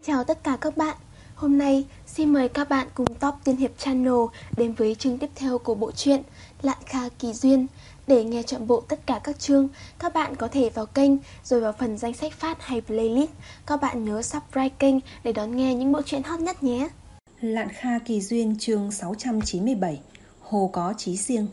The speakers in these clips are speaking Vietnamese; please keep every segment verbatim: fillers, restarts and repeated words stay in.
Chào tất cả các bạn. Hôm nay xin mời các bạn cùng Top Tiên Hiệp Channel đến với chương tiếp theo của bộ truyện Lạn Kha Kỳ Duyên. Để nghe trọn bộ tất cả các chương, các bạn có thể vào kênh rồi vào phần danh sách phát hay playlist. Các bạn nhớ subscribe kênh để đón nghe những bộ truyện hot nhất nhé. Lạn Kha Kỳ Duyên chương sáu trăm chín mươi bảy. Hồ có chí riêng.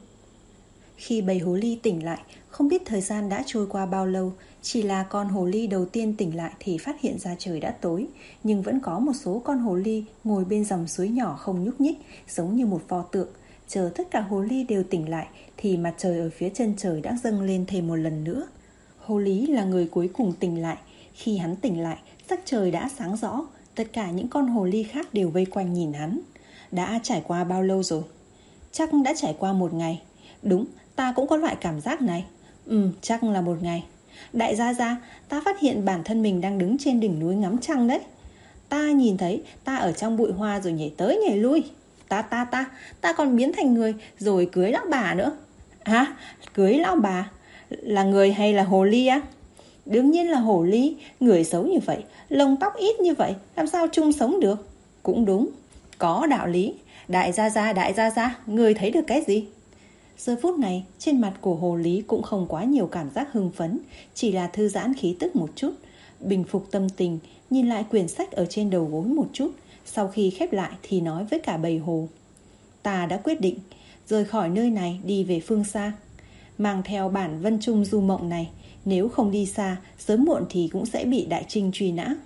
Khi bầy hồ ly tỉnh lại, không biết thời gian đã trôi qua bao lâu. Chỉ là con hồ ly đầu tiên tỉnh lại thì phát hiện ra trời đã tối. Nhưng vẫn có một số con hồ ly ngồi bên dòng suối nhỏ không nhúc nhích, giống như một pho tượng. Chờ tất cả hồ ly đều tỉnh lại thì mặt trời ở phía chân trời đã dâng lên thêm một lần nữa. Hồ Lý là người cuối cùng tỉnh lại. Khi hắn tỉnh lại, sắc trời đã sáng rõ. Tất cả những con hồ ly khác đều vây quanh nhìn hắn. Đã trải qua bao lâu rồi? Chắc đã trải qua một ngày. Đúng, ta cũng có loại cảm giác này. Ừ, chắc là một ngày. Đại gia gia, ta phát hiện bản thân mình đang đứng trên đỉnh núi ngắm trăng đấy. Ta nhìn thấy ta ở trong bụi hoa rồi nhảy tới nhảy lui. Ta ta ta, ta còn biến thành người rồi cưới lão bà nữa. Hả? Cưới lão bà? Là người hay là hồ ly á? Đương nhiên là hồ ly. Người xấu như vậy, lông tóc ít như vậy, làm sao chung sống được? Cũng đúng, có đạo lý. Đại gia gia, đại gia gia, người thấy được cái gì? Giờ phút này, trên mặt của hồ lý cũng không quá nhiều cảm giác hưng phấn, chỉ là thư giãn khí tức một chút. Bình phục tâm tình, nhìn lại quyển sách ở trên đầu gối một chút. Sau khi khép lại thì nói với cả bầy hồ. Ta đã quyết định, rời khỏi nơi này đi về phương xa. Mang theo bản Vân Trung du mộng này, nếu không đi xa, sớm muộn thì cũng sẽ bị Đại Trinh truy nã.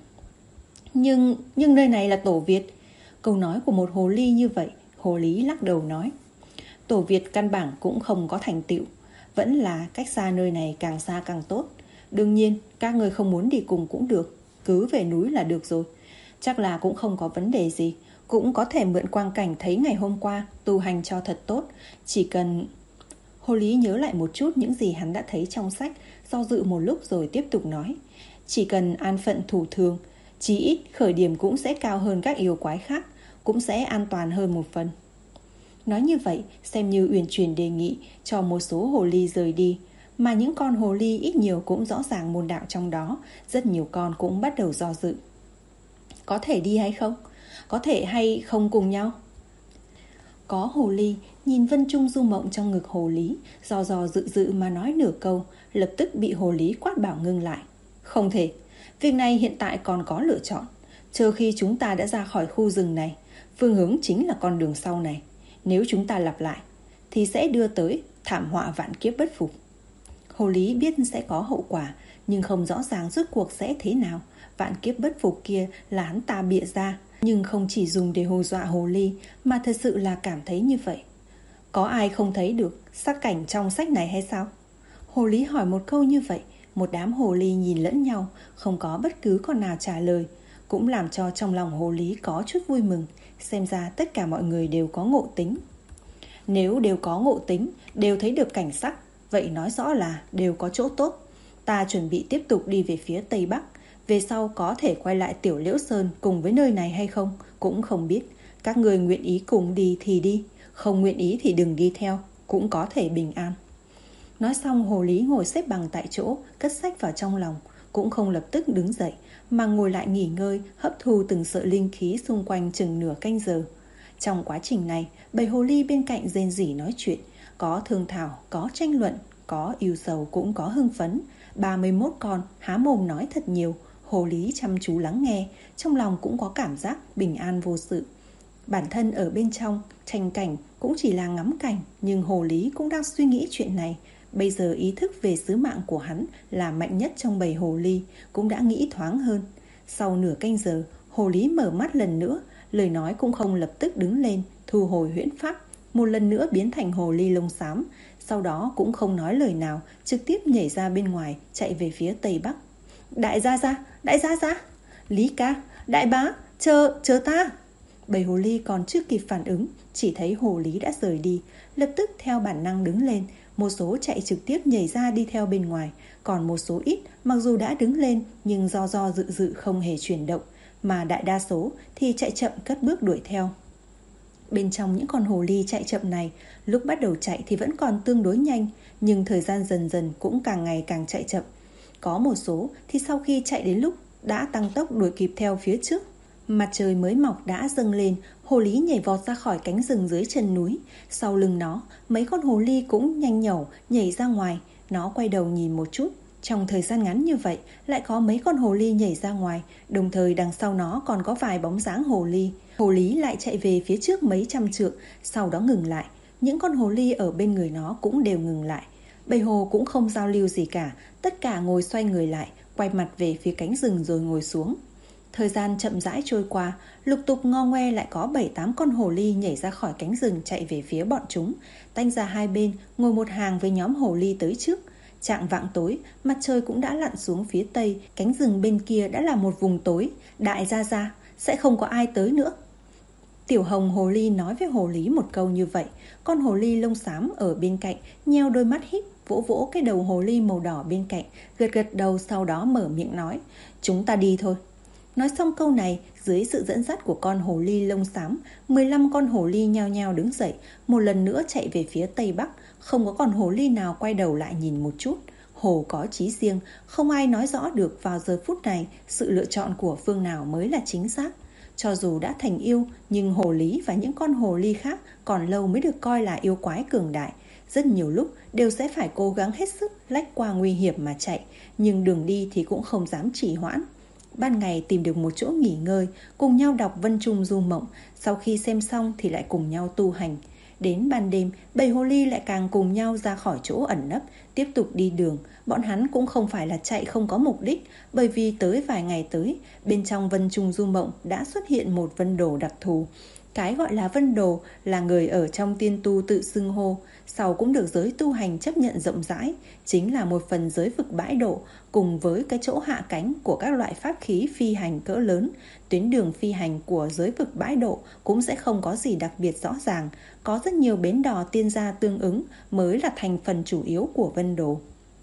Nhưng, nhưng nơi này là Tổ Việt. Câu nói của một hồ ly như vậy, hồ lý lắc đầu nói. Tổ Việt căn bản cũng không có thành tựu, vẫn là cách xa nơi này càng xa càng tốt. Đương nhiên, các người không muốn đi cùng cũng được, cứ về núi là được rồi. Chắc là cũng không có vấn đề gì, cũng có thể mượn quang cảnh thấy ngày hôm qua, tu hành cho thật tốt. Chỉ cần... Hồ lý nhớ lại một chút những gì hắn đã thấy trong sách, do dự một lúc rồi tiếp tục nói. Chỉ cần an phận thủ thường, chí ít khởi điểm cũng sẽ cao hơn các yêu quái khác, cũng sẽ an toàn hơn một phần. Nói như vậy xem như uyển chuyển đề nghị cho một số hồ ly rời đi. Mà những con hồ ly ít nhiều cũng rõ ràng môn đạo trong đó. Rất nhiều con cũng bắt đầu do dự. Có thể đi hay không? Có thể hay không cùng nhau? Có hồ ly nhìn Vân Trung du mộng trong ngực hồ lý, do do dự dự mà nói nửa câu, lập tức bị hồ lý quát bảo ngưng lại. Không thể, việc này hiện tại còn có lựa chọn. Chờ khi chúng ta đã ra khỏi khu rừng này, phương hướng chính là con đường sau này. Nếu chúng ta lặp lại thì sẽ đưa tới thảm họa vạn kiếp bất phục. Hồ lý biết sẽ có hậu quả, nhưng không rõ ràng rốt cuộc sẽ thế nào. Vạn kiếp bất phục kia là hắn ta bịa ra, nhưng không chỉ dùng để hù dọa hồ ly, mà thật sự là cảm thấy như vậy. Có ai không thấy được sắc cảnh trong sách này hay sao? Hồ lý hỏi một câu như vậy, một đám hồ ly nhìn lẫn nhau, không có bất cứ con nào trả lời, cũng làm cho trong lòng hồ lý có chút vui mừng. Xem ra tất cả mọi người đều có ngộ tính. Nếu đều có ngộ tính, đều thấy được cảnh sắc, vậy nói rõ là đều có chỗ tốt. Ta chuẩn bị tiếp tục đi về phía Tây Bắc. Về sau có thể quay lại Tiểu Liễu Sơn cùng với nơi này hay không, cũng không biết. Các người nguyện ý cùng đi thì đi, không nguyện ý thì đừng đi theo, cũng có thể bình an. Nói xong hồ lý ngồi xếp bằng tại chỗ, cất sách vào trong lòng, cũng không lập tức đứng dậy, mà ngồi lại nghỉ ngơi, hấp thu từng sợi linh khí xung quanh chừng nửa canh giờ. Trong quá trình này, bầy hồ ly bên cạnh rên rỉ nói chuyện, có thương thảo, có tranh luận, có yêu sầu cũng có hưng phấn. ba mươi mốt con há mồm nói thật nhiều, hồ lý chăm chú lắng nghe, trong lòng cũng có cảm giác bình an vô sự. Bản thân ở bên trong, tranh cảnh cũng chỉ là ngắm cảnh, nhưng hồ lý cũng đang suy nghĩ chuyện này. Bây giờ ý thức về sứ mạng của hắn là mạnh nhất trong bầy hồ ly, cũng đã nghĩ thoáng hơn. Sau nửa canh giờ, hồ lý mở mắt lần nữa, lời nói cũng không lập tức đứng lên, thu hồi huyễn pháp, một lần nữa biến thành hồ ly lông xám. Sau đó cũng không nói lời nào, trực tiếp nhảy ra bên ngoài, chạy về phía Tây Bắc. Đại gia gia, đại gia gia, Lý ca, đại bá, chờ, chờ ta. Bầy hồ ly còn chưa kịp phản ứng, chỉ thấy hồ lý đã rời đi, lập tức theo bản năng đứng lên. Một số chạy trực tiếp nhảy ra đi theo bên ngoài, còn một số ít mặc dù đã đứng lên nhưng do do dự dự không hề chuyển động, mà đại đa số thì chạy chậm cất bước đuổi theo. Bên trong những con hồ ly chạy chậm này, lúc bắt đầu chạy thì vẫn còn tương đối nhanh, nhưng thời gian dần dần cũng càng ngày càng chạy chậm. Có một số thì sau khi chạy đến lúc đã tăng tốc đuổi kịp theo phía trước, Mặt trời mới mọc đã dâng lên, hồ lý nhảy vọt ra khỏi cánh rừng dưới chân núi. Sau lưng nó, mấy con hồ ly cũng nhanh nhẩu nhảy ra ngoài. Nó quay đầu nhìn một chút. Trong thời gian ngắn như vậy, lại có mấy con hồ ly nhảy ra ngoài, đồng thời đằng sau nó còn có vài bóng dáng hồ ly. Hồ lý lại chạy về phía trước mấy trăm trượng, sau đó ngừng lại. Những con hồ ly ở bên người nó cũng đều ngừng lại. Bầy hồ cũng không giao lưu gì cả, tất cả ngồi xoay người lại, quay mặt về phía cánh rừng rồi ngồi xuống. Thời gian chậm rãi trôi qua, lục tục ngo ngoe lại có bảy tám con hồ ly nhảy ra khỏi cánh rừng chạy về phía bọn chúng, tách ra hai bên, ngồi một hàng với nhóm hồ ly tới trước. Chạng vạng tối, mặt trời cũng đã lặn xuống phía tây, cánh rừng bên kia đã là một vùng tối. Đại gia gia, sẽ không có ai tới nữa. Tiểu hồng hồ ly nói với hồ lý một câu như vậy. Con hồ ly lông xám ở bên cạnh nheo đôi mắt híp, vỗ vỗ cái đầu hồ ly màu đỏ bên cạnh, gật gật đầu, sau đó mở miệng nói: chúng ta đi thôi. Nói xong câu này, dưới sự dẫn dắt của con hồ ly lông xám, mười lăm con hồ ly nhao nhao đứng dậy, một lần nữa chạy về phía tây bắc. Không có con hồ ly nào quay đầu lại nhìn một chút. Hồ có chí riêng, không ai nói rõ được vào giờ phút này sự lựa chọn của phương nào mới là chính xác. Cho dù đã thành yêu, nhưng hồ lý và những con hồ ly khác còn lâu mới được coi là yêu quái cường đại. Rất nhiều lúc đều sẽ phải cố gắng hết sức lách qua nguy hiểm mà chạy, nhưng đường đi thì cũng không dám trì hoãn. Ban ngày tìm được một chỗ nghỉ ngơi, cùng nhau đọc Vân Trung Du Mộng, sau khi xem xong thì lại cùng nhau tu hành. Đến ban đêm, bầy hồ ly lại càng cùng nhau ra khỏi chỗ ẩn nấp, tiếp tục đi đường. Bọn hắn cũng không phải là chạy không có mục đích, bởi vì tới vài ngày tới, bên trong Vân Trung Du Mộng đã xuất hiện một vân đồ đặc thù. Cái gọi là vân đồ là người ở trong tiên tu tự xưng hô, sau cũng được giới tu hành chấp nhận rộng rãi, chính là một phần giới vực bãi độ, cùng với cái chỗ hạ cánh của các loại pháp khí phi hành cỡ lớn. Tuyến đường phi hành của giới vực bãi độ cũng sẽ không có gì đặc biệt rõ ràng, có rất nhiều bến đò tiên gia tương ứng mới là thành phần chủ yếu của vân đồ.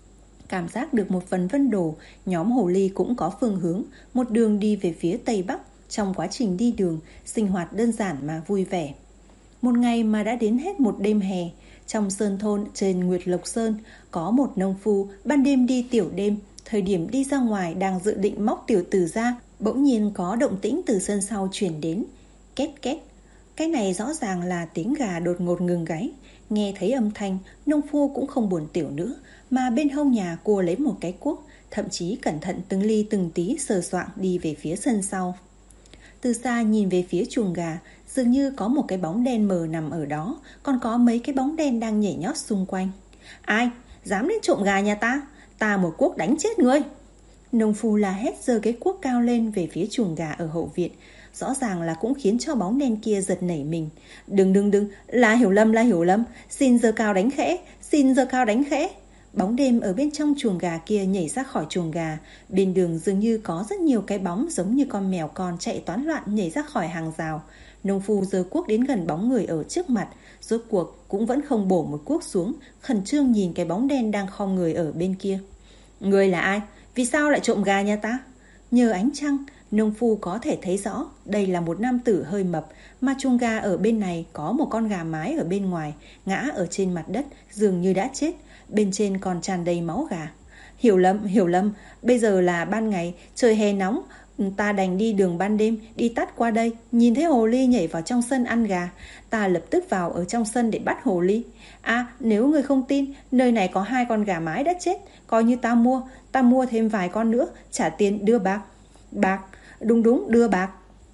Cảm giác được một phần vân đồ, nhóm hồ ly cũng có phương hướng, một đường đi về phía tây bắc. Trong quá trình đi đường, sinh hoạt đơn giản mà vui vẻ. Một ngày mà đã đến hết một đêm hè. Trong sơn thôn trên Nguyệt Lộc Sơn, có một nông phu ban đêm đi tiểu đêm. Thời điểm đi ra ngoài đang dự định móc tiểu tử ra, bỗng nhiên có động tĩnh từ sân sau truyền đến. Két két. Cái này rõ ràng là tiếng gà đột ngột ngừng gáy. Nghe thấy âm thanh, nông phu cũng không buồn tiểu nữa, mà bên hông nhà cua lấy một cái cuốc, thậm chí cẩn thận từng ly từng tí sờ soạng đi về phía sân sau. Từ xa nhìn về phía chuồng gà, dường như có một cái bóng đen mờ nằm ở đó, còn có mấy cái bóng đen đang nhảy nhót xung quanh. Ai dám đến trộm gà nhà ta? Ta một cuốc đánh chết ngươi! Nông phu la hét, giơ cái cuốc cao lên về phía chuồng gà ở hậu viện. Rõ ràng là cũng khiến cho bóng đen kia giật nảy mình. Đừng đừng đừng, là hiểu lầm là hiểu lầm, xin giơ cao đánh khẽ, xin giơ cao đánh khẽ. Bóng đêm ở bên trong chuồng gà kia nhảy ra khỏi chuồng gà. Bên đường dường như có rất nhiều cái bóng giống như con mèo con chạy toán loạn nhảy ra khỏi hàng rào. Nông phu giơ cuốc đến gần bóng người ở trước mặt, rốt cuộc cũng vẫn không bổ một cuốc xuống, khẩn trương nhìn cái bóng đen đang khom người ở bên kia. Người là ai? Vì sao lại trộm gà nhà ta? Nhờ ánh trăng, nông phu có thể thấy rõ đây là một nam tử hơi mập, mà chuồng gà ở bên này có một con gà mái ở bên ngoài, ngã ở trên mặt đất, dường như đã chết, bên trên còn tràn đầy máu gà. Hiểu lầm, hiểu lầm, bây giờ là ban ngày, trời hè nóng, ta đành đi đường ban đêm, đi tắt qua đây, nhìn thấy hồ ly nhảy vào trong sân ăn gà, ta lập tức vào ở trong sân để bắt hồ ly. À, nếu người không tin, nơi này có hai con gà mái đã chết, coi như ta mua, ta mua thêm vài con nữa, trả tiền đưa bạc. Bạc, đúng đúng, đưa bạc.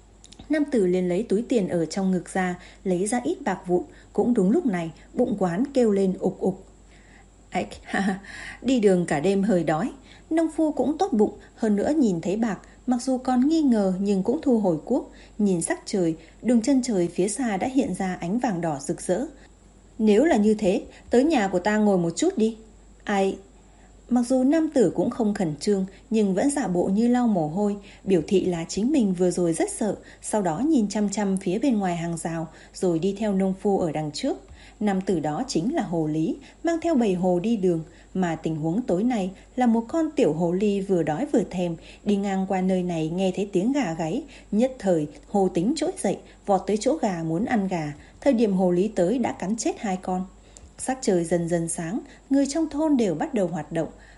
Nam tử liền lấy túi tiền ở trong ngực ra, lấy ra ít bạc vụn. Cũng đúng lúc này, bụng quán kêu lên ục ục. Ếch, đi đường cả đêm hơi đói. Nông phu cũng tốt bụng, hơn nữa nhìn thấy bạc, mặc dù còn nghi ngờ nhưng cũng thu hồi cuốc. Nhìn sắc trời, đường chân trời phía xa đã hiện ra ánh vàng đỏ rực rỡ. Nếu là như thế, tới nhà của ta ngồi một chút đi. Ai... Mặc dù nam tử cũng không khẩn trương, nhưng vẫn giả bộ như lau mồ hôi, biểu thị là chính mình vừa rồi rất sợ, sau đó nhìn chăm chăm phía bên ngoài hàng rào, rồi đi theo nông phu ở đằng trước. Nam tử đó chính là hồ lý, mang theo bầy hồ đi đường, mà tình huống tối nay là một con tiểu hồ ly vừa đói vừa thèm, đi ngang qua nơi này nghe thấy tiếng gà gáy, nhất thời hồ tính trỗi dậy, vọt tới chỗ gà muốn ăn gà. Thời điểm hồ lý tới đã cắn chết hai con. Sắc trời dần dần sáng, người trong thôn đều bắt đầu hoạt động.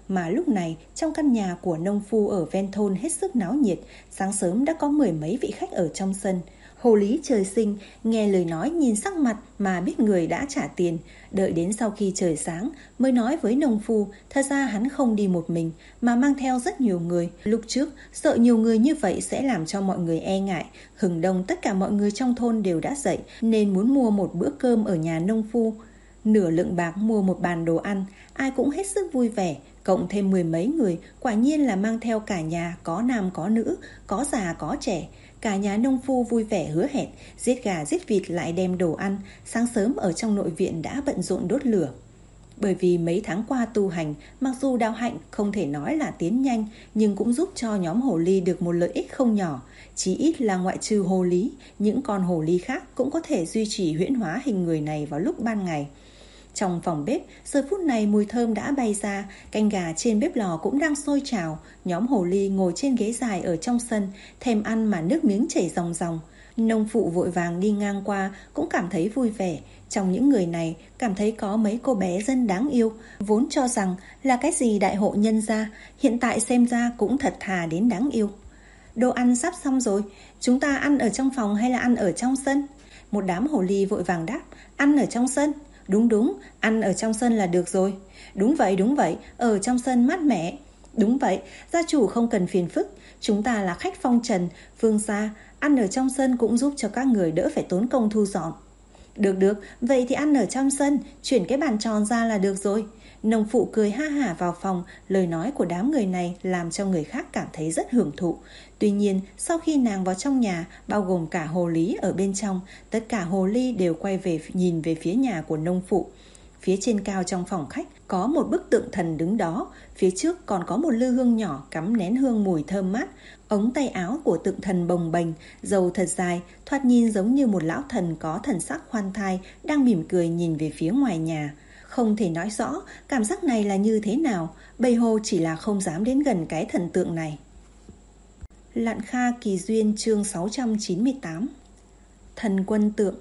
Mà lúc này trong căn nhà của nông phu ở ven thôn hết sức náo nhiệt. Sáng sớm đã có mười mấy vị khách ở trong sân. Hồ lý trời sinh, nghe lời nói nhìn sắc mặt mà biết người đã trả tiền. Đợi đến sau khi trời sáng mới nói với nông phu, thật ra hắn không đi một mình mà mang theo rất nhiều người. Lúc trước sợ nhiều người như vậy sẽ làm cho mọi người e ngại. Hừng đông tất cả mọi người trong thôn đều đã dậy nên muốn mua một bữa cơm ở nhà nông phu. Nửa lượng bạc mua một bàn đồ ăn, ai cũng hết sức vui vẻ. Cộng thêm mười mấy người, quả nhiên là mang theo cả nhà, có nam có nữ, có già có trẻ. Cả nhà nông phu vui vẻ hứa hẹn, giết gà giết vịt lại đem đồ ăn. Sáng sớm ở trong nội viện đã bận rộn đốt lửa. Bởi vì mấy tháng qua tu hành, mặc dù đạo hạnh không thể nói là tiến nhanh, nhưng cũng giúp cho nhóm hồ ly được một lợi ích không nhỏ. Chí ít là ngoại trừ hồ lý, những con hồ ly khác cũng có thể duy trì huyễn hóa hình người này vào lúc ban ngày. Trong phòng bếp, giờ phút này mùi thơm đã bay ra, canh gà trên bếp lò cũng đang sôi trào. Nhóm hồ ly ngồi trên ghế dài ở trong sân, thèm ăn mà nước miếng chảy ròng ròng. Nông phụ vội vàng đi ngang qua cũng cảm thấy vui vẻ. Trong những người này, cảm thấy có mấy cô bé dân đáng yêu. Vốn cho rằng là cái gì đại hộ nhân gia, hiện tại xem ra cũng thật thà đến đáng yêu. Đồ ăn sắp xong rồi, chúng ta ăn ở trong phòng hay là ăn ở trong sân? Một đám hồ ly vội vàng đáp, ăn ở trong sân. Đúng đúng, ăn ở trong sân là được rồi. Đúng vậy, đúng vậy, ở trong sân mát mẻ. Đúng vậy, gia chủ không cần phiền phức. Chúng ta là khách phong trần, phương xa, ăn ở trong sân cũng giúp cho các người đỡ phải tốn công thu dọn. Được được, vậy thì ăn ở trong sân, chuyển cái bàn tròn ra là được rồi. Nông phụ cười ha hả vào phòng, lời nói của đám người này làm cho người khác cảm thấy rất hưởng thụ. Tuy nhiên, sau khi nàng vào trong nhà, bao gồm cả hồ lý ở bên trong, tất cả hồ ly đều quay về nhìn về phía nhà của nông phụ. Phía trên cao trong phòng khách có một bức tượng thần đứng đó, phía trước còn có một lư hương nhỏ cắm nén hương mùi thơm mát. Ống tay áo của tượng thần bồng bềnh, râu thật dài, thoạt nhìn giống như một lão thần có thần sắc khoan thai đang mỉm cười nhìn về phía ngoài nhà. Không thể nói rõ cảm giác này là như thế nào, bầy hồ chỉ là không dám đến gần cái thần tượng này. Lạn Kha Kỳ Duyên chương sáu trăm chín mươi tám. Thần quân tượng.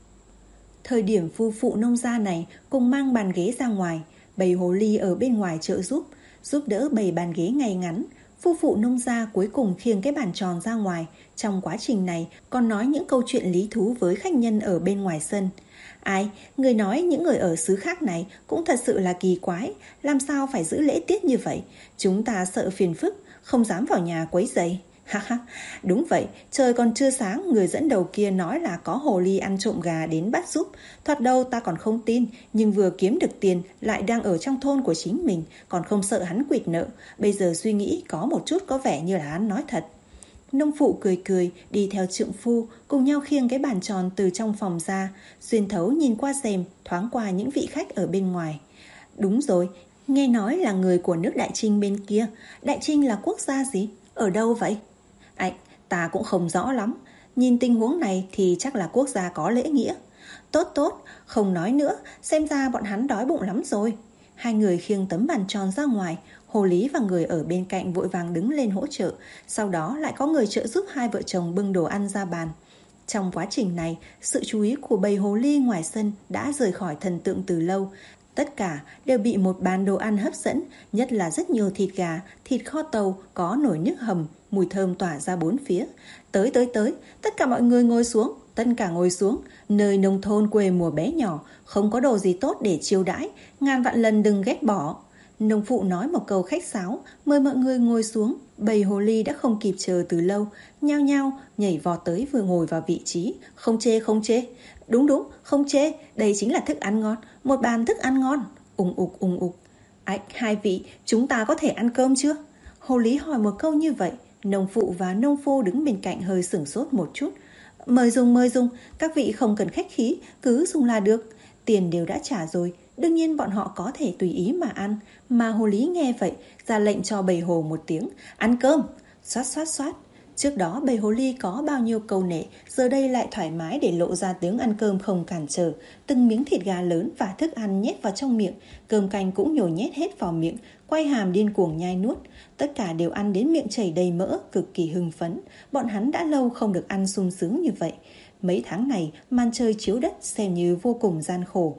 Thời điểm phu phụ nông gia này cùng mang bàn ghế ra ngoài, bầy hồ ly ở bên ngoài trợ giúp, giúp đỡ bầy bàn ghế ngay ngắn. Phu phụ nông gia cuối cùng khiêng cái bàn tròn ra ngoài. Trong quá trình này còn nói những câu chuyện lý thú với khách nhân ở bên ngoài sân. Ai, người nói những người ở xứ khác này cũng thật sự là kỳ quái, làm sao phải giữ lễ tiết như vậy? Chúng ta sợ phiền phức, không dám vào nhà quấy rầy. Ha ha, đúng vậy, trời còn chưa sáng, người dẫn đầu kia nói là có hồ ly ăn trộm gà đến bắt giúp. Thoạt đầu ta còn không tin, nhưng vừa kiếm được tiền lại đang ở trong thôn của chính mình, còn không sợ hắn quỵt nợ. Bây giờ suy nghĩ có một chút có vẻ như là hắn nói thật. Nông phụ cười cười đi theo trượng phu cùng nhau khiêng cái bàn tròn từ trong phòng ra, xuyên thấu nhìn qua rèm thoáng qua những vị khách ở bên ngoài. Đúng rồi, nghe nói là người của nước Đại Trinh bên kia. Đại Trinh là quốc gia gì? Ở đâu vậy? Ảch, ta cũng không rõ lắm. Nhìn tình huống này thì chắc là quốc gia có lễ nghĩa. Tốt tốt, không nói nữa, xem ra bọn hắn đói bụng lắm rồi. Hai người khiêng tấm bàn tròn ra ngoài. Hồ lý và người ở bên cạnh vội vàng đứng lên hỗ trợ. Sau đó lại có người trợ giúp hai vợ chồng bưng đồ ăn ra bàn. Trong quá trình này, sự chú ý của bầy hồ ly ngoài sân đã rời khỏi thần tượng từ lâu. Tất cả đều bị một bàn đồ ăn hấp dẫn, nhất là rất nhiều thịt gà, thịt kho tàu, có nồi nước hầm, mùi thơm tỏa ra bốn phía. Tới tới tới, tất cả mọi người ngồi xuống, tất cả ngồi xuống. Nơi nông thôn quê mùa bé nhỏ, không có đồ gì tốt để chiêu đãi, ngàn vạn lần đừng ghét bỏ. Nông phụ nói một câu khách sáo, mời mọi người ngồi xuống. Bầy hồ ly đã không kịp chờ từ lâu, nhao nhao nhảy vọt tới vừa ngồi vào vị trí. Không chê không chê, đúng đúng không chê, đây chính là thức ăn ngon, một bàn thức ăn ngon. Ùng ục ùng ục. Ách, hai vị, chúng ta có thể ăn cơm chưa? Hồ lý hỏi một câu như vậy. Nông phụ và nông phu đứng bên cạnh hơi sửng sốt một chút. Mời dùng mời dùng, các vị không cần khách khí, cứ dùng là được. Tiền đều đã trả rồi, đương nhiên bọn họ có thể tùy ý mà ăn. Mà hồ lý nghe vậy, ra lệnh cho bầy hồ một tiếng, ăn cơm. Xoát xoát xoát. Trước đó bầy hồ ly có bao nhiêu câu nệ, giờ đây lại thoải mái để lộ ra tiếng ăn cơm không cản trở. Từng miếng thịt gà lớn và thức ăn nhét vào trong miệng, cơm canh cũng nhồi nhét hết vào miệng, quay hàm điên cuồng nhai nuốt. Tất cả đều ăn đến miệng chảy đầy mỡ, cực kỳ hưng phấn. Bọn hắn đã lâu không được ăn sung sướng như vậy. Mấy tháng này, màn trời chiếu đất xem như vô cùng gian khổ.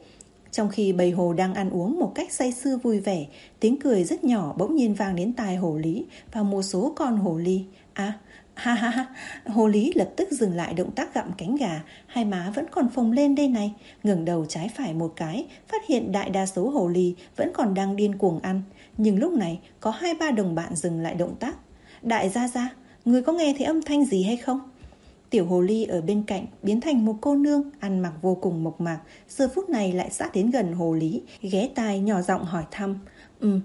Trong khi bầy hồ đang ăn uống một cách say sưa vui vẻ, tiếng cười rất nhỏ bỗng nhiên vang đến tai hồ lý và một số con hồ ly. À, ha ha ha, hồ lý lập tức dừng lại động tác gặm cánh gà, hai má vẫn còn phồng lên đây này, ngẩng đầu trái phải một cái, phát hiện đại đa số hồ ly vẫn còn đang điên cuồng ăn. Nhưng lúc này có hai ba đồng bạn dừng lại động tác. Đại gia gia, người có nghe thấy âm thanh gì hay không? Tiểu hồ ly ở bên cạnh biến thành một cô nương ăn mặc vô cùng mộc mạc, giờ phút này lại sát đến gần hồ lý, ghé tai nhỏ giọng hỏi thăm. Ừm,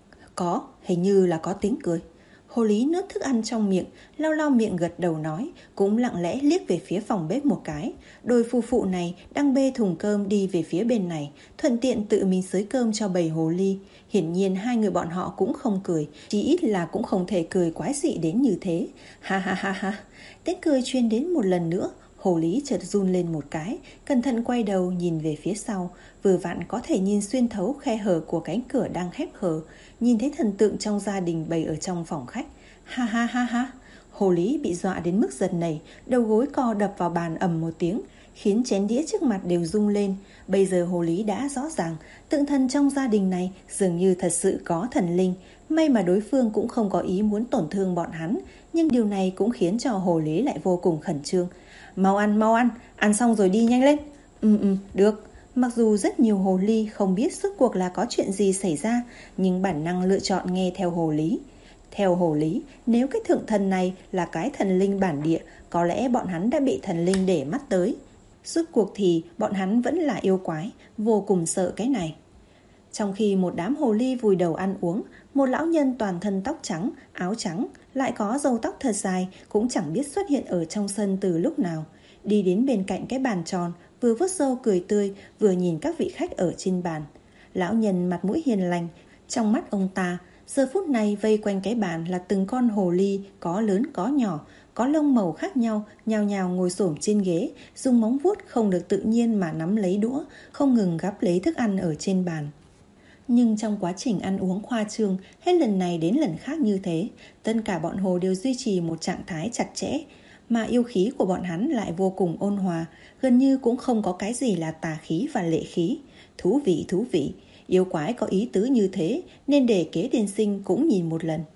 có, hình như là có tiếng cười. Hồ lý nuốt thức ăn trong miệng, lau lau miệng gật đầu nói, cũng lặng lẽ liếc về phía phòng bếp một cái. Đôi phu phụ này đang bê thùng cơm đi về phía bên này, thuận tiện tự mình xới cơm cho bầy hồ ly. Hiển nhiên hai người bọn họ cũng không cười, chỉ ít là cũng không thể cười quái dị đến như thế. Ha ha ha ha. Tiếng cười truyền đến một lần nữa, hồ lý chợt run lên một cái, cẩn thận quay đầu nhìn về phía sau, vừa vặn có thể nhìn xuyên thấu khe hở của cánh cửa đang khép hờ, nhìn thấy thần tượng trong gia đình bày ở trong phòng khách. Ha ha ha ha. Hồ lý bị dọa đến mức giật nảy, đầu gối co đập vào bàn ầm một tiếng, khiến chén đĩa trước mặt đều rung lên. Bây giờ hồ lý đã rõ ràng, tượng thần trong gia đình này dường như thật sự có thần linh. May mà đối phương cũng không có ý muốn tổn thương bọn hắn, nhưng điều này cũng khiến cho hồ lý lại vô cùng khẩn trương. Mau ăn, mau ăn, ăn xong rồi đi nhanh lên. Ừ ừ, được. Mặc dù rất nhiều hồ ly không biết rốt cuộc là có chuyện gì xảy ra, nhưng bản năng lựa chọn nghe theo hồ lý. Theo hồ lý, nếu cái thượng thần này là cái thần linh bản địa, có lẽ bọn hắn đã bị thần linh để mắt tới. Rốt cuộc thì bọn hắn vẫn là yêu quái, vô cùng sợ cái này. Trong khi một đám hồ ly vùi đầu ăn uống, một lão nhân toàn thân tóc trắng, áo trắng, lại có râu tóc thật dài, cũng chẳng biết xuất hiện ở trong sân từ lúc nào. Đi đến bên cạnh cái bàn tròn, vừa vuốt râu cười tươi, vừa nhìn các vị khách ở trên bàn. Lão nhân mặt mũi hiền lành, trong mắt ông ta, giờ phút này vây quanh cái bàn là từng con hồ ly, có lớn có nhỏ, có lông màu khác nhau, nhào nhào ngồi xổm trên ghế, dùng móng vuốt không được tự nhiên mà nắm lấy đũa, không ngừng gắp lấy thức ăn ở trên bàn. Nhưng trong quá trình ăn uống khoa trương, hết lần này đến lần khác như thế, tất cả bọn hồ đều duy trì một trạng thái chặt chẽ, mà yêu khí của bọn hắn lại vô cùng ôn hòa, gần như cũng không có cái gì là tà khí và lệ khí. Thú vị, thú vị, yêu quái có ý tứ như thế, nên để kế tiên sinh cũng nhìn một lần.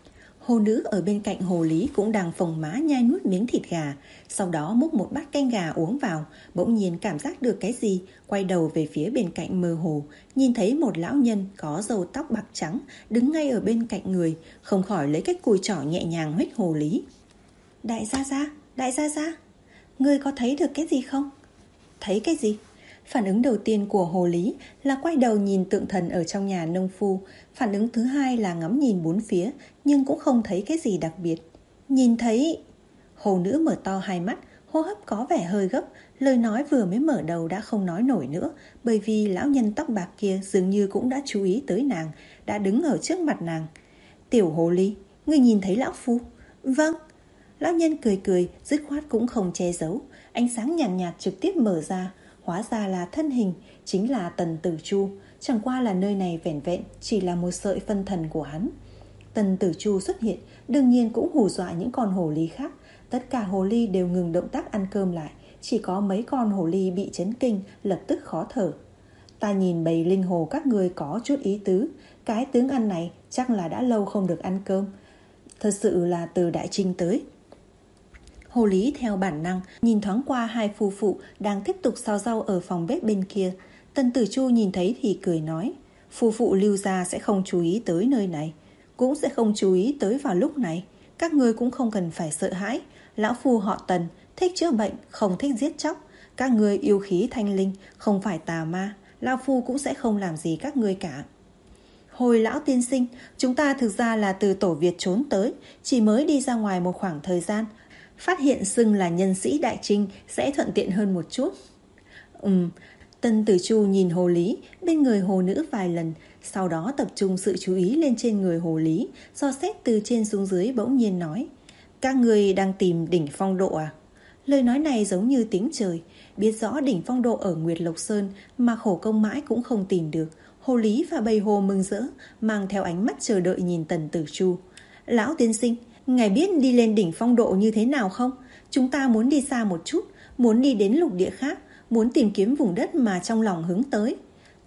Hồ nữ ở bên cạnh hồ lý cũng đang phồng má nhai nuốt miếng thịt gà, sau đó múc một bát canh gà uống vào, bỗng nhiên cảm giác được cái gì, quay đầu về phía bên cạnh mơ hồ, nhìn thấy một lão nhân có râu tóc bạc trắng đứng ngay ở bên cạnh người, không khỏi lấy cái cùi trỏ nhẹ nhàng huých hồ lý. Đại gia gia, đại gia gia, ngươi có thấy được cái gì không? Thấy cái gì? Phản ứng đầu tiên của hồ lý là quay đầu nhìn tượng thần ở trong nhà nông phu. Phản ứng thứ hai là ngắm nhìn bốn phía, nhưng cũng không thấy cái gì đặc biệt. Nhìn thấy... Hồ nữ mở to hai mắt, hô hấp có vẻ hơi gấp, lời nói vừa mới mở đầu đã không nói nổi nữa, bởi vì lão nhân tóc bạc kia dường như cũng đã chú ý tới nàng, đã đứng ở trước mặt nàng. Tiểu hồ ly, ngươi nhìn thấy lão phu? Vâng. Lão nhân cười cười, dứt khoát cũng không che giấu, ánh sáng nhàn nhạt, nhạt trực tiếp mở ra. Hóa ra là thân hình, chính là Tần Tử Chu. Chẳng qua là nơi này vẻn vẹn chỉ là một sợi phân thần của hắn. Tần Tử Chu xuất hiện, đương nhiên cũng hù dọa những con hồ ly khác. Tất cả hồ ly đều ngừng động tác ăn cơm lại, chỉ có mấy con hồ ly bị chấn kinh, lập tức khó thở. Ta nhìn bầy linh hồ các ngươi có chút ý tứ, cái tướng ăn này chắc là đã lâu không được ăn cơm. Thật sự là từ Đại Trinh tới. Hồ lý theo bản năng nhìn thoáng qua hai phu phụ đang tiếp tục xào rau ở phòng bếp bên kia. Tần Tử Chu nhìn thấy thì cười nói, phu phụ Lưu gia sẽ không chú ý tới nơi này, cũng sẽ không chú ý tới vào lúc này. Các ngươi cũng không cần phải sợ hãi. Lão phu họ Tần, thích chữa bệnh, không thích giết chóc. Các ngươi yêu khí thanh linh, không phải tà ma, lão phu cũng sẽ không làm gì các ngươi cả. Hồi lão tiên sinh, chúng ta thực ra là từ tổ Việt trốn tới, chỉ mới đi ra ngoài một khoảng thời gian, phát hiện xưng là nhân sĩ Đại Trinh sẽ thuận tiện hơn một chút. Ừm, Tần Tử Chu nhìn hồ lý bên người hồ nữ vài lần, sau đó tập trung sự chú ý lên trên người hồ lý, dò xét từ trên xuống dưới, bỗng nhiên nói, các người đang tìm đỉnh phong độ à? Lời nói này giống như tiếng trời, biết rõ đỉnh phong độ ở Nguyệt Lộc Sơn mà khổ công mãi cũng không tìm được. Hồ lý và bầy hồ mừng rỡ, mang theo ánh mắt chờ đợi nhìn Tần Tử Chu. Lão tiên sinh, ngài biết đi lên đỉnh phong độ như thế nào không? Chúng ta muốn đi xa một chút, muốn đi đến lục địa khác, muốn tìm kiếm vùng đất mà trong lòng hướng tới.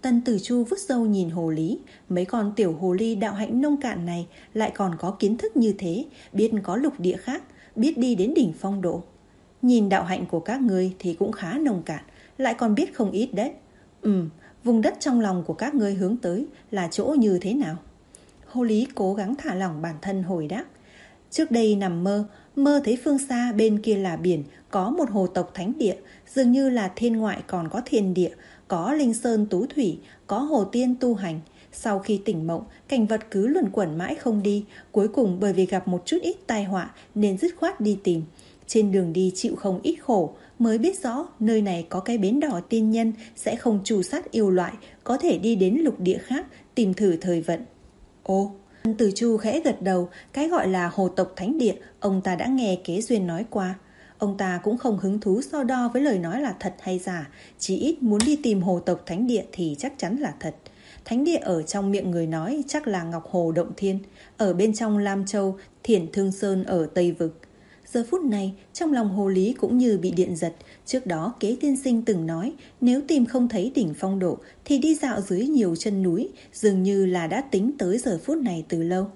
Tần Tử Chu vứt râu nhìn hồ lý. Mấy con tiểu hồ ly đạo hạnh nông cạn này lại còn có kiến thức như thế, biết có lục địa khác, biết đi đến đỉnh phong độ. Nhìn đạo hạnh của các ngươi thì cũng khá nông cạn, lại còn biết không ít đấy. Ừm, vùng đất trong lòng của các ngươi hướng tới là chỗ như thế nào? Hồ lý cố gắng thả lỏng bản thân hồi đáp. Trước đây nằm mơ, mơ thấy phương xa bên kia là biển, có một hồ tộc thánh địa, dường như là thiên ngoại còn có thiên địa, có linh sơn tú thủy, có hồ tiên tu hành. Sau khi tỉnh mộng, cảnh vật cứ luẩn quẩn mãi không đi, cuối cùng bởi vì gặp một chút ít tai họa nên dứt khoát đi tìm. Trên đường đi chịu không ít khổ, mới biết rõ nơi này có cái bến đỏ tiên nhân sẽ không trù sát yêu loại, có thể đi đến lục địa khác tìm thử thời vận. Ồ, Tử Chu khẽ gật đầu, cái gọi là hồ tộc thánh địa, ông ta đã nghe Kế Duyên nói qua. Ông ta cũng không hứng thú so đo với lời nói là thật hay giả, chỉ ít muốn đi tìm hồ tộc thánh địa thì chắc chắn là thật. Thánh địa ở trong miệng người nói chắc là Ngọc Hồ Động Thiên, ở bên trong Lam Châu, Thiển Thương Sơn ở Tây Vực. Giờ phút này, trong lòng hồ lý cũng như bị điện giật. Trước đó Kế tiên sinh từng nói, nếu tìm không thấy đỉnh phong độ thì đi dạo dưới nhiều chân núi, dường như là đã tính tới giờ phút này từ lâu.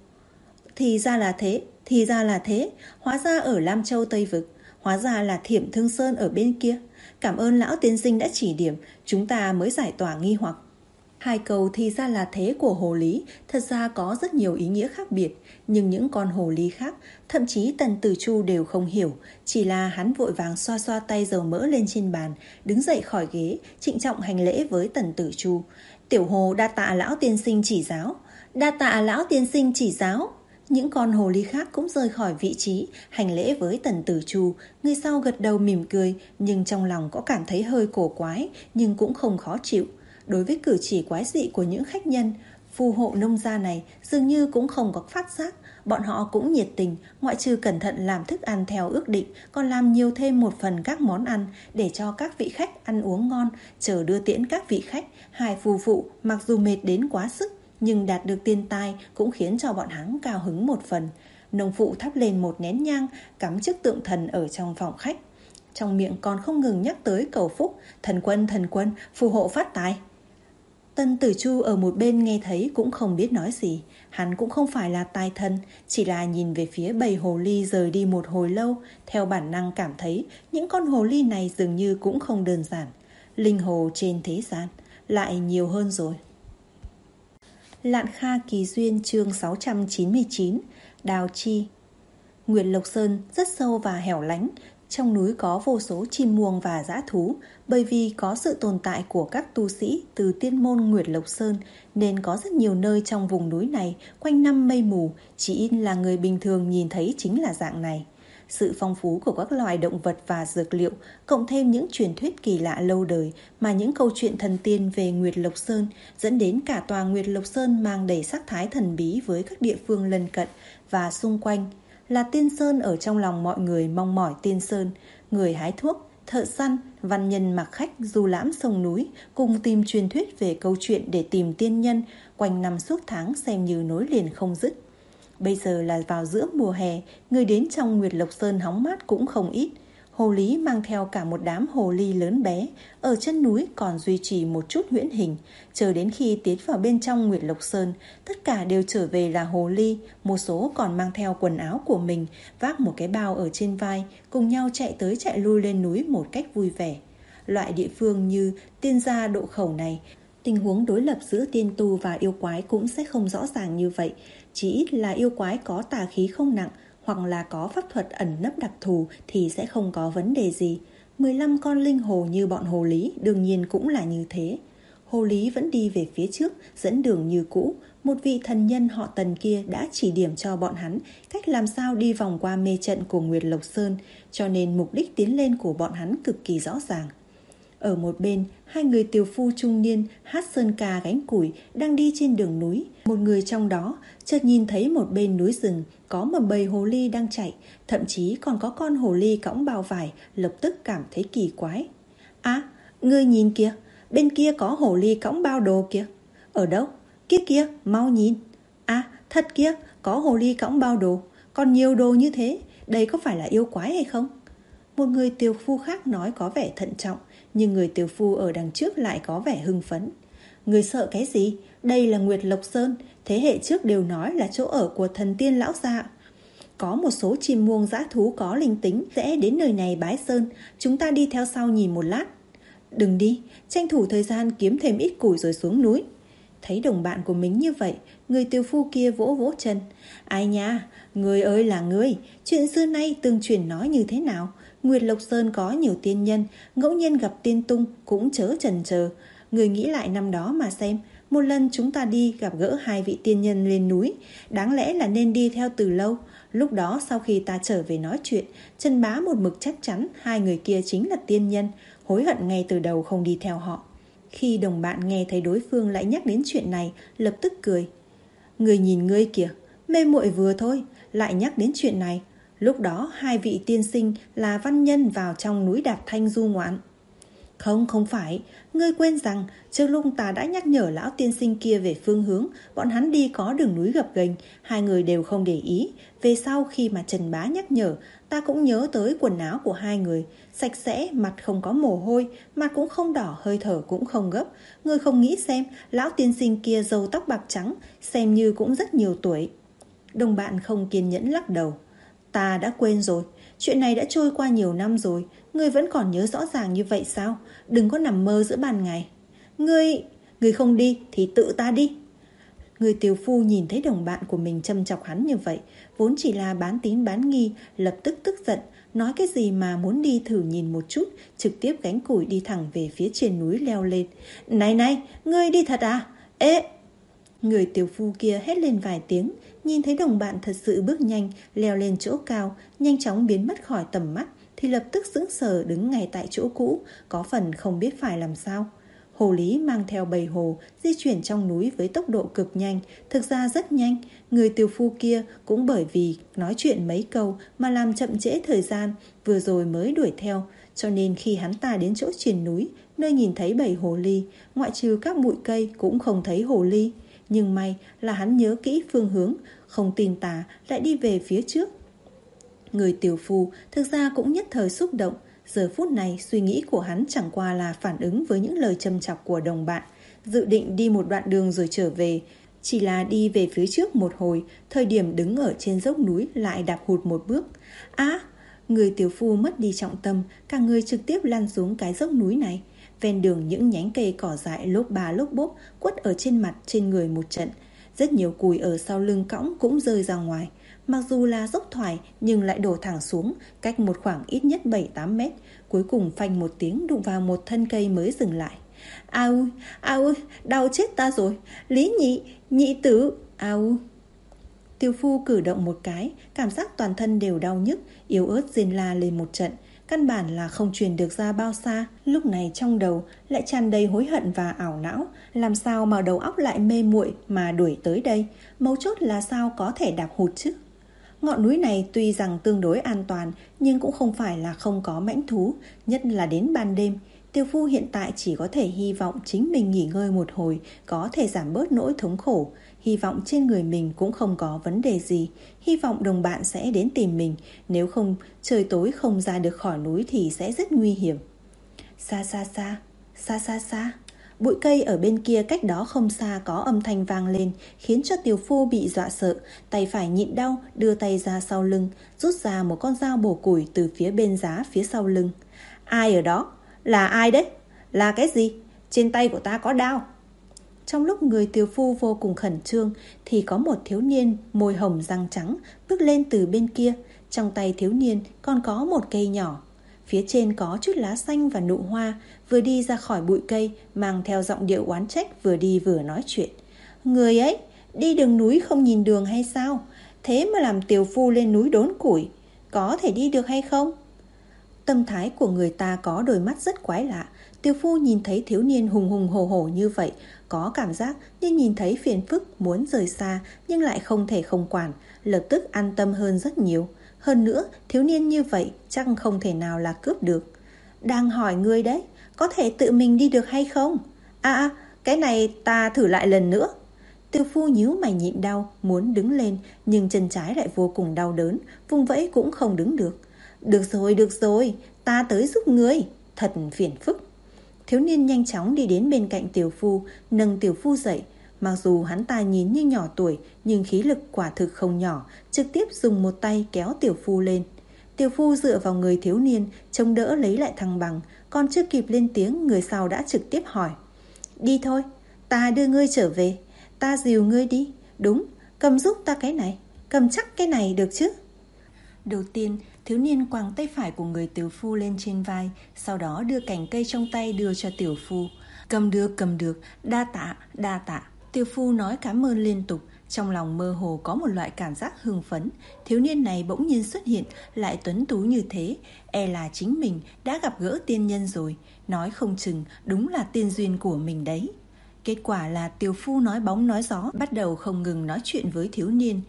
Thì ra là thế, thì ra là thế, hóa ra ở Lam Châu Tây Vực, hóa ra là Thiểm Thương Sơn ở bên kia. Cảm ơn lão tiên sinh đã chỉ điểm, chúng ta mới giải tỏa nghi hoặc. Hai câu thì ra là thế của hồ lý thật ra có rất nhiều ý nghĩa khác biệt, nhưng những con hồ lý khác, thậm chí Tần Tử Chu đều không hiểu, chỉ là hắn vội vàng xoa xoa tay dầu mỡ lên trên bàn, đứng dậy khỏi ghế, trịnh trọng hành lễ với Tần Tử Chu. Tiểu hồ đa tạ lão tiên sinh chỉ giáo, đa tạ lão tiên sinh chỉ giáo. Những con hồ ly khác cũng rời khỏi vị trí, hành lễ với Tần Tử Chu. Người sau gật đầu mỉm cười, nhưng trong lòng có cảm thấy hơi cổ quái, nhưng cũng không khó chịu. Đối với cử chỉ quái dị của những khách nhân, phù hộ nông gia này dường như cũng không có phát giác. Bọn họ cũng nhiệt tình, ngoại trừ cẩn thận làm thức ăn theo ước định, còn làm nhiều thêm một phần các món ăn để cho các vị khách ăn uống ngon, chờ đưa tiễn các vị khách. Hai phù phụ mặc dù mệt đến quá sức, nhưng đạt được tiên tai cũng khiến cho bọn hắn cao hứng một phần. Nông phụ thắp lên một nén nhang, cắm trước tượng thần ở trong phòng khách. Trong miệng còn không ngừng nhắc tới cầu phúc, thần quân thần quân, phù hộ phát tài. Tần Tử Chu ở một bên nghe thấy cũng không biết nói gì. Hắn cũng không phải là tài thần, chỉ là nhìn về phía bầy hồ ly rời đi một hồi lâu, theo bản năng cảm thấy những con hồ ly này dường như cũng không đơn giản. Linh hồ trên thế gian lại nhiều hơn rồi. Lạn Kha Kỳ Duyên chương sáu trăm chín mươi chín. Đào Chi. Nguyệt Lộc Sơn rất sâu và hẻo lánh. Trong núi có vô số chim muông và dã thú. Bởi vì có sự tồn tại của các tu sĩ từ tiên môn Nguyệt Lộc Sơn, nên có rất nhiều nơi trong vùng núi này quanh năm mây mù, chỉ ít là người bình thường nhìn thấy chính là dạng này. Sự phong phú của các loài động vật và dược liệu, cộng thêm những truyền thuyết kỳ lạ lâu đời mà những câu chuyện thần tiên về Nguyệt Lộc Sơn, dẫn đến cả tòa Nguyệt Lộc Sơn mang đầy sắc thái thần bí với các địa phương lân cận và xung quanh. Là tiên sơn ở trong lòng mọi người mong mỏi tiên sơn, người hái thuốc, thợ săn, văn nhân mặc khách du lãm sông núi, cùng tìm truyền thuyết về câu chuyện để tìm tiên nhân, quanh năm suốt tháng xem như nối liền không dứt. Bây giờ là vào giữa mùa hè, người đến trong Nguyệt Lộc Sơn hóng mát cũng không ít. Hồ lý mang theo cả một đám hồ ly lớn bé, ở chân núi còn duy trì một chút huyễn hình. Chờ đến khi tiến vào bên trong Nguyệt Lộc Sơn, tất cả đều trở về là hồ ly, một số còn mang theo quần áo của mình, vác một cái bao ở trên vai, cùng nhau chạy tới chạy lui lên núi một cách vui vẻ. Loại địa phương như tiên gia độ khẩu này, tình huống đối lập giữa tiên tu và yêu quái cũng sẽ không rõ ràng như vậy. Chỉ ít là yêu quái có tà khí không nặng, hoặc là có pháp thuật ẩn nấp đặc thù thì sẽ không có vấn đề gì. mười lăm con linh hồ như bọn hồ lý đương nhiên cũng là như thế. Hồ lý vẫn đi về phía trước, dẫn đường như cũ. Một vị thần nhân họ Tần kia đã chỉ điểm cho bọn hắn cách làm sao đi vòng qua mê trận của Nguyệt Lộc Sơn, cho nên mục đích tiến lên của bọn hắn cực kỳ rõ ràng. Ở một bên, hai người tiều phu trung niên hát sơn ca gánh củi đang đi trên đường núi. Một người trong đó chợt nhìn thấy một bên núi rừng có một bầy hồ ly đang chạy, thậm chí còn có con hồ ly cõng bao vải, lập tức cảm thấy kỳ quái. À, ngươi nhìn kìa, bên kia có hồ ly cõng bao đồ kìa. Ở đâu? Kia kia, mau nhìn. À, thật kia, có hồ ly cõng bao đồ, còn nhiều đồ như thế, đây có phải là yêu quái hay không? Một người tiều phu khác nói có vẻ thận trọng, nhưng người tiều phu ở đằng trước lại có vẻ hưng phấn. Người sợ cái gì? Đây là Nguyệt Lộc Sơn, thế hệ trước đều nói là chỗ ở của thần tiên lão gia. Có một số chim muông dã thú có linh tính sẽ đến nơi này bái sơn, chúng ta đi theo sau nhìn một lát. Đừng đi, tranh thủ thời gian kiếm thêm ít củi rồi xuống núi. Thấy đồng bạn của mình như vậy, người tiều phu kia vỗ vỗ chân. Ai nha, người ơi là người, chuyện xưa nay tương truyền nói như thế nào? Nguyệt Lộc Sơn có nhiều tiên nhân, ngẫu nhiên gặp tiên tung cũng chớ chần chờ. Người nghĩ lại năm đó mà xem, một lần chúng ta đi gặp gỡ hai vị tiên nhân lên núi, đáng lẽ là nên đi theo từ lâu. Lúc đó sau khi ta trở về nói chuyện, Trần Bá một mực chắc chắn hai người kia chính là tiên nhân, hối hận ngay từ đầu không đi theo họ. Khi đồng bạn nghe thấy đối phương lại nhắc đến chuyện này, lập tức cười. Người nhìn ngươi kìa, mê muội vừa thôi, lại nhắc đến chuyện này. Lúc đó hai vị tiên sinh là văn nhân vào trong núi Đạp Thanh du ngoạn. Không, không phải, ngươi quên rằng trước lúc ta đã nhắc nhở lão tiên sinh kia về phương hướng, bọn hắn đi có đường núi gập ghềnh, hai người đều không để ý. Về sau khi mà Trần Bá nhắc nhở, ta cũng nhớ tới quần áo của hai người, sạch sẽ, mặt không có mồ hôi, mặt cũng không đỏ, hơi thở cũng không gấp. Ngươi không nghĩ xem, lão tiên sinh kia râu tóc bạc trắng, xem như cũng rất nhiều tuổi. Đồng bạn không kiên nhẫn lắc đầu. Ta đã quên rồi, chuyện này đã trôi qua nhiều năm rồi, ngươi vẫn còn nhớ rõ ràng như vậy sao? Đừng có nằm mơ giữa ban ngày. Ngươi, ngươi không đi thì tự ta đi. Người tiều phu nhìn thấy đồng bạn của mình châm chọc hắn như vậy, vốn chỉ là bán tín bán nghi, lập tức tức giận, nói cái gì mà muốn đi thử nhìn một chút, trực tiếp gánh củi đi thẳng về phía trên núi leo lên. Này này, ngươi đi thật à? Ê! Người tiều phu kia hét lên vài tiếng, nhìn thấy đồng bạn thật sự bước nhanh, leo lên chỗ cao, nhanh chóng biến mất khỏi tầm mắt, thì lập tức sững sờ đứng ngay tại chỗ cũ, có phần không biết phải làm sao. Hồ Lý mang theo bầy hồ, di chuyển trong núi với tốc độ cực nhanh, thực ra rất nhanh. Người tiều phu kia cũng bởi vì nói chuyện mấy câu mà làm chậm trễ thời gian, vừa rồi mới đuổi theo. Cho nên khi hắn ta đến chỗ triền núi, nơi nhìn thấy bầy hồ ly, ngoại trừ các bụi cây cũng không thấy hồ ly. Nhưng may là hắn nhớ kỹ phương hướng, không tin tà lại đi về phía trước. Người tiều phu thực ra cũng nhất thời xúc động. Giờ phút này suy nghĩ của hắn chẳng qua là phản ứng với những lời châm chọc của đồng bạn, dự định đi một đoạn đường rồi trở về. Chỉ là đi về phía trước một hồi, thời điểm đứng ở trên dốc núi lại đạp hụt một bước. Á! Người tiều phu mất đi trọng tâm, cả người trực tiếp lăn xuống cái dốc núi này. Ven đường những nhánh cây cỏ dại lốp ba lốp bốp quất ở trên mặt trên người một trận. Rất nhiều cùi ở sau lưng cõng cũng rơi ra ngoài. Mặc dù là dốc thoải nhưng lại đổ thẳng xuống, cách một khoảng ít nhất bảy tám mét. Cuối cùng phanh một tiếng đụng vào một thân cây mới dừng lại. A ui, a ui, đau chết ta rồi. Lý nhị, nhị tử, a ui. Tiều phu cử động một cái, cảm giác toàn thân đều đau nhức, yếu ớt rên la lên một trận. Căn bản là không truyền được ra bao xa. Lúc này trong đầu lại tràn đầy hối hận và ảo não. Làm sao mà đầu óc lại mê muội mà đuổi tới đây? Mấu chốt là sao có thể đạp hụt chứ? Ngọn núi này tuy rằng tương đối an toàn, nhưng cũng không phải là không có mãnh thú, nhất là đến ban đêm. Tiều phu hiện tại chỉ có thể hy vọng chính mình nghỉ ngơi một hồi, có thể giảm bớt nỗi thống khổ. Hy vọng trên người mình cũng không có vấn đề gì. Hy vọng đồng bạn sẽ đến tìm mình. Nếu không, trời tối không ra được khỏi núi thì sẽ rất nguy hiểm. Xa xa xa, xa xa xa. Bụi cây ở bên kia cách đó không xa có âm thanh vang lên, khiến cho tiều phu bị dọa sợ. Tay phải nhịn đau, đưa tay ra sau lưng, rút ra một con dao bổ củi từ phía bên giá phía sau lưng. Ai ở đó? Là ai đấy? Là cái gì? Trên tay của ta có đao. Trong lúc người tiều phu vô cùng khẩn trương thì có một thiếu niên môi hồng răng trắng bước lên từ bên kia. Trong tay thiếu niên còn có một cây nhỏ, phía trên có chút lá xanh và nụ hoa. Vừa đi ra khỏi bụi cây, mang theo giọng điệu oán trách, vừa đi vừa nói chuyện. Người ấy, đi đường núi không nhìn đường hay sao? Thế mà làm tiều phu lên núi đốn củi, có thể đi được hay không? Tâm thái của người ta có đôi mắt rất quái lạ. Tiều phu nhìn thấy thiếu niên hùng hùng hổ hổ như vậy, có cảm giác như nhìn thấy phiền phức, muốn rời xa nhưng lại không thể không quản, lập tức an tâm hơn rất nhiều. Hơn nữa, thiếu niên như vậy chắc không thể nào là cướp được. Đang hỏi ngươi đấy, có thể tự mình đi được hay không? À, à, cái này ta thử lại lần nữa. Tiều phu nhíu mày nhịn đau, muốn đứng lên, nhưng chân trái lại vô cùng đau đớn, vùng vẫy cũng không đứng được. Được rồi, được rồi, ta tới giúp ngươi. Thật phiền phức. Thiếu niên nhanh chóng đi đến bên cạnh tiểu phu, nâng tiểu phu dậy. Mặc dù hắn ta nhìn như nhỏ tuổi, nhưng khí lực quả thực không nhỏ, trực tiếp dùng một tay kéo tiểu phu lên. Tiểu phu dựa vào người thiếu niên, chống đỡ lấy lại thăng bằng, còn chưa kịp lên tiếng, người sau đã trực tiếp hỏi. Đi thôi, ta đưa ngươi trở về, ta dìu ngươi đi. Đúng, cầm giúp ta cái này, cầm chắc cái này được chứ? Đầu tiên, thiếu niên quàng tay phải của người tiểu phu lên trên vai, sau đó đưa cành cây trong tay đưa cho tiểu phu. Cầm được, cầm được, đa tạ, đa tạ. Tiểu phu nói cảm ơn liên tục, trong lòng mơ hồ có một loại cảm giác hưng phấn. Thiếu niên này bỗng nhiên xuất hiện, lại tuấn tú như thế, e là chính mình đã gặp gỡ tiên nhân rồi, nói không chừng đúng là tiên duyên của mình đấy. Kết quả là tiểu phu nói bóng nói gió, bắt đầu không ngừng nói chuyện với thiếu niên.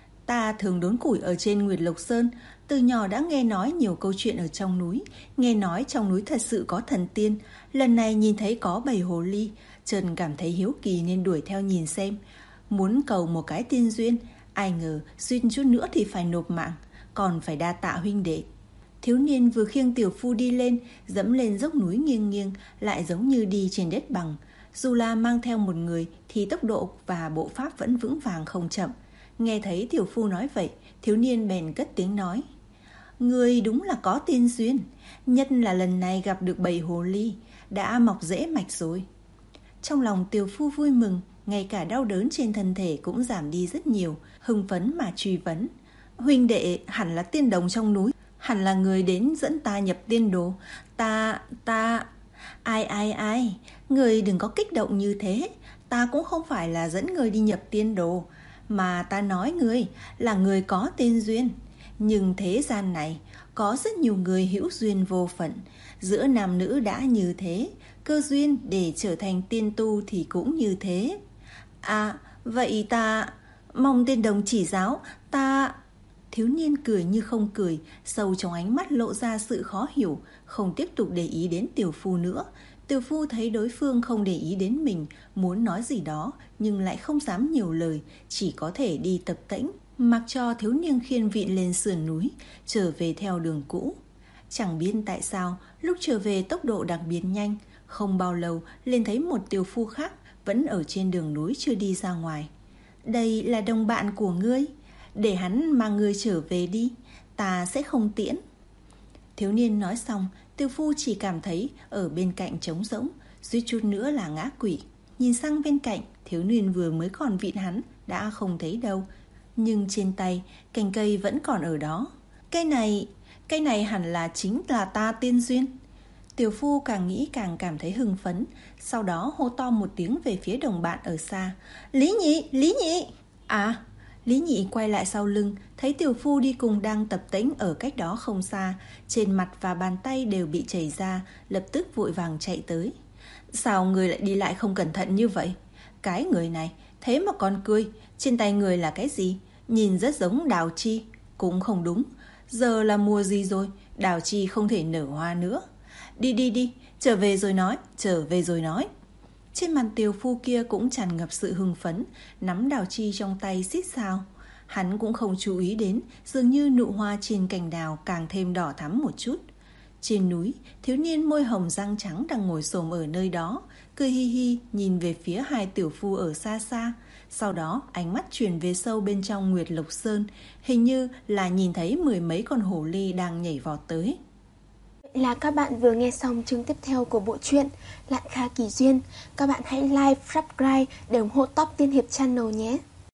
Ta thường đốn củi ở trên Nguyệt Lộc Sơn, từ nhỏ đã nghe nói nhiều câu chuyện ở trong núi, nghe nói trong núi thật sự có thần tiên. Lần này nhìn thấy có bầy hồ ly, Trần cảm thấy hiếu kỳ nên đuổi theo nhìn xem. Muốn cầu một cái tiên duyên, ai ngờ suýt chút nữa thì phải nộp mạng, còn phải đa tạ huynh đệ. Thiếu niên vừa khiêng tiểu phu đi lên, dẫm lên dốc núi nghiêng nghiêng, lại giống như đi trên đất bằng. Dù là mang theo một người thì tốc độ và bộ pháp vẫn vững vàng không chậm. Nghe thấy tiểu phu nói vậy, thiếu niên bèn cất tiếng nói. Ngươi đúng là có tiên duyên, nhất là lần này gặp được bầy hồ ly, đã mọc rễ mạch rồi. Trong lòng tiểu phu vui mừng, ngay cả đau đớn trên thân thể cũng giảm đi rất nhiều, hưng phấn mà truy vấn. Huynh đệ hẳn là tiên đồng trong núi, hẳn là người đến dẫn ta nhập tiên đồ. Ta, ta... Ai ai ai, người đừng có kích động như thế, ta cũng không phải là dẫn người đi nhập tiên đồ, mà ta nói người là người có tiên duyên. Nhưng thế gian này có rất nhiều người hữu duyên vô phận, giữa nam nữ đã như thế, cơ duyên để trở thành tiên tu thì cũng như thế. À, vậy ta mong tiên đồng chỉ giáo, ta... Thiếu niên cười như không cười, sâu trong ánh mắt lộ ra sự khó hiểu, không tiếp tục để ý đến tiểu phu nữa. Tiểu phu thấy đối phương không để ý đến mình, muốn nói gì đó nhưng lại không dám nhiều lời, chỉ có thể đi tập tễnh, mặc cho thiếu niên khiêng vịn lên sườn núi, trở về theo đường cũ. Chẳng biết tại sao, lúc trở về tốc độ đặc biệt nhanh, không bao lâu liền thấy một tiểu phu khác vẫn ở trên đường núi chưa đi ra ngoài. Đây là đồng bạn của ngươi, để hắn mang ngươi trở về đi, ta sẽ không tiễn. Thiếu niên nói xong, tiểu phu chỉ cảm thấy ở bên cạnh trống rỗng, suýt chút nữa là ngã quỵ. Nhìn sang bên cạnh, thiếu niên vừa mới còn vịn hắn đã không thấy đâu, nhưng trên tay cành cây vẫn còn ở đó. Cây này, cây này hẳn là chính là ta tiên duyên. Tiểu phu càng nghĩ càng cảm thấy hưng phấn, sau đó hô to một tiếng về phía đồng bạn ở xa. Lý nhị, Lý nhị! À, Lý nhị quay lại sau lưng, thấy tiểu phu đi cùng đang tập tễnh ở cách đó không xa, trên mặt và bàn tay đều bị chảy ra, lập tức vội vàng chạy tới. Sao người lại đi lại không cẩn thận như vậy? Cái người này, thế mà còn cười, trên tay người là cái gì? Nhìn rất giống đào chi. Cũng không đúng, giờ là mùa gì rồi, đào chi không thể nở hoa nữa. Đi đi đi, trở về rồi nói, trở về rồi nói. Trên mặt tiểu phu kia cũng tràn ngập sự hưng phấn, nắm đào chi trong tay xít sao. Hắn cũng không chú ý đến, dường như nụ hoa trên cành đào càng thêm đỏ thắm một chút. Trên núi, thiếu niên môi hồng răng trắng đang ngồi xổm ở nơi đó, cười hi hi nhìn về phía hai tiểu phu ở xa xa. Sau đó ánh mắt chuyển về sâu bên trong Nguyệt Lộc Sơn, hình như là nhìn thấy mười mấy con hổ ly đang nhảy vọt tới. Là các bạn vừa nghe xong chương tiếp theo của bộ truyện Lạn Kha Kỳ Duyên. Các bạn hãy like, subscribe để ủng hộ Top Tiên Hiệp Channel nhé.